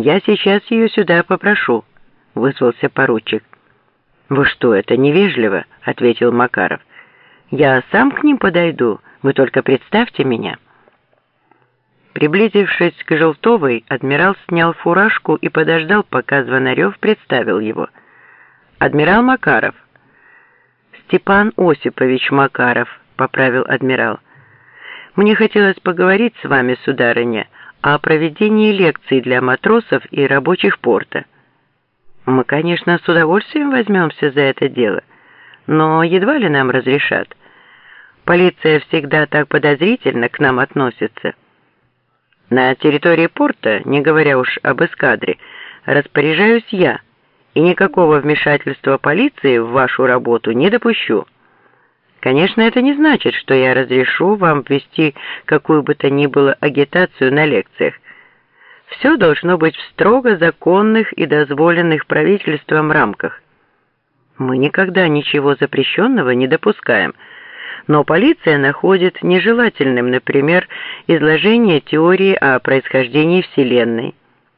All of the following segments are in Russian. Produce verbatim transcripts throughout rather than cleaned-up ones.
«Я сейчас ее сюда попрошу», — вызвался поручик. «Вы что, это невежливо», — ответил Макаров. «Я сам к ним подойду, вы только представьте меня». Приблизившись к Желтовой, адмирал снял фуражку и подождал, пока Звонарев представил его. «Адмирал Макаров». «Степан Осипович Макаров», — поправил адмирал. «Мне хотелось поговорить с вами, сударыня, о проведении лекций для матросов и рабочих порта. Мы, конечно, с удовольствием возьмемся за это дело, но едва ли нам разрешат. Полиция всегда так подозрительно к нам относится. На территории порта, не говоря уж об эскадре, распоряжаюсь я, и никакого вмешательства полиции в вашу работу не допущу. Конечно, это не значит, что я разрешу вам вести какую бы то ни было агитацию на лекциях. Все должно быть в строго законных и дозволенных правительством рамках. Мы никогда ничего запрещенного не допускаем, но полиция находит нежелательным, например, изложение теории о происхождении Вселенной.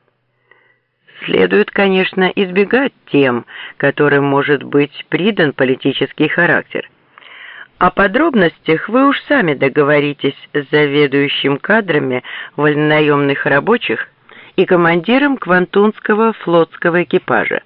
Следует, конечно, избегать тем, которым может быть придан политический характер. О подробностях вы уж сами договоритесь с заведующим кадрами вольнонаемных рабочих и командиром Квантунского флотского экипажа.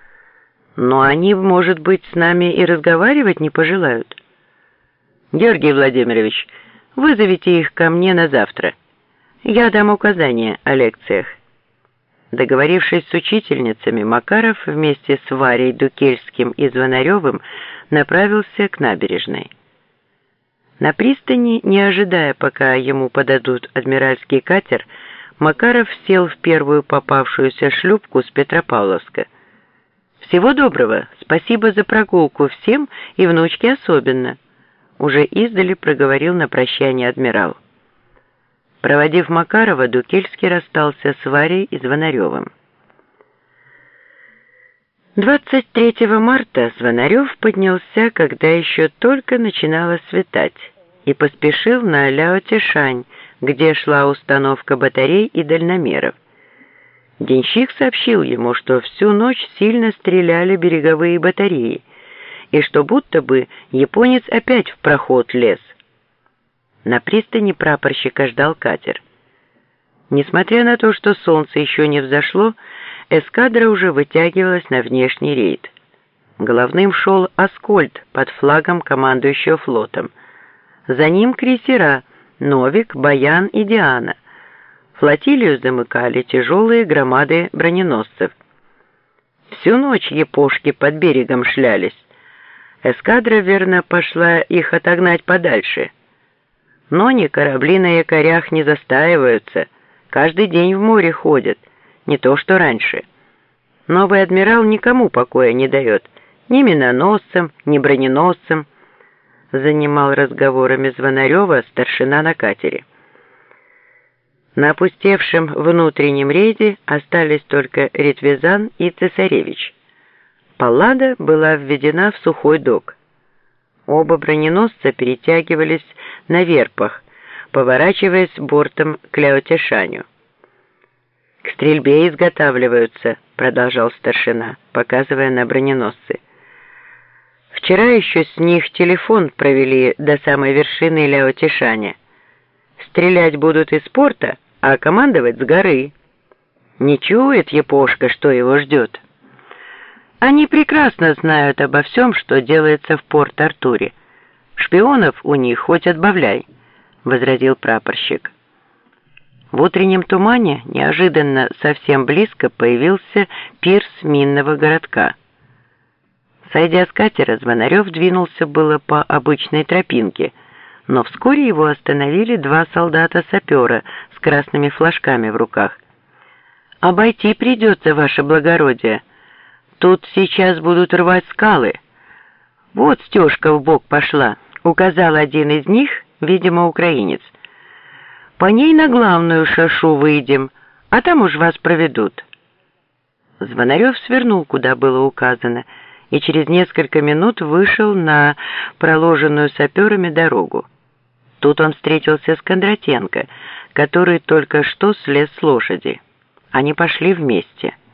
Но они, может быть, с нами и разговаривать не пожелают. Георгий Владимирович, вызовите их ко мне на завтра. Я дам указания о лекциях. Договорившись с учительницами, Макаров вместе с Варей Дукельским и Звонаревым направился к набережной. На пристани, не ожидая, пока ему подадут адмиральский катер, Макаров сел в первую попавшуюся шлюпку с Петропавловска. «Всего доброго, спасибо за прогулку всем и внучке особенно», уже издали проговорил на прощание адмирал. Проводив Макарова, Дукельский расстался с Варей и Звонаревым. двадцать третьего марта Звонарев поднялся, когда еще только начинало светать, и поспешил на Ляо-Тишань, где шла установка батарей и дальномеров. Денщик сообщил ему, что всю ночь сильно стреляли береговые батареи, и что будто бы японец опять в проход лез. На пристани прапорщика ждал катер. Несмотря на то, что солнце еще не взошло, эскадра уже вытягивалась на внешний рейд. Главным шел Аскольд под флагом командующего флотом. За ним крейсера Новик, Баян и Диана. Флотилию замыкали тяжелые громады броненосцев. Всю ночь япошки под берегом шлялись. Эскадра, верно, пошла их отогнать подальше. Но ни корабли на якорях не застаиваются, каждый день в море ходят, не то что раньше. Новый адмирал никому покоя не дает, ни миноносцам, ни броненосцам, занимал разговорами Звонарева старшина на катере. На опустевшем внутреннем рейде остались только Ритвизан и Цесаревич. Паллада была введена в сухой док. Оба броненосца перетягивались на верпах, поворачиваясь бортом к Ляо-Тишаню. «К стрельбе изготавливаются», — продолжал старшина, показывая на броненосцы. «Вчера еще с них телефон провели до самой вершины Ляо-Тишаня. Стрелять будут из порта, а командовать с горы. Не чует япошка, что его ждет. Они прекрасно знают обо всем, что делается в Порт-Артуре. Шпионов у них хоть отбавляй», — возразил прапорщик. В утреннем тумане неожиданно совсем близко появился пирс минного городка. Сойдя с катера, Звонарев двинулся было по обычной тропинке, но вскоре его остановили два солдата-сапера с красными флажками в руках. «Обойти придется, ваше благородие. Тут сейчас будут рвать скалы. Вот стежка вбок пошла», — указал один из них, видимо, украинец. «По ней на главную шашу выйдем, а там уж вас проведут». Звонарев свернул, куда было указано, и через несколько минут вышел на проложенную саперами дорогу. Тут он встретился с Кондратенко, который только что слез с лошади. Они пошли вместе.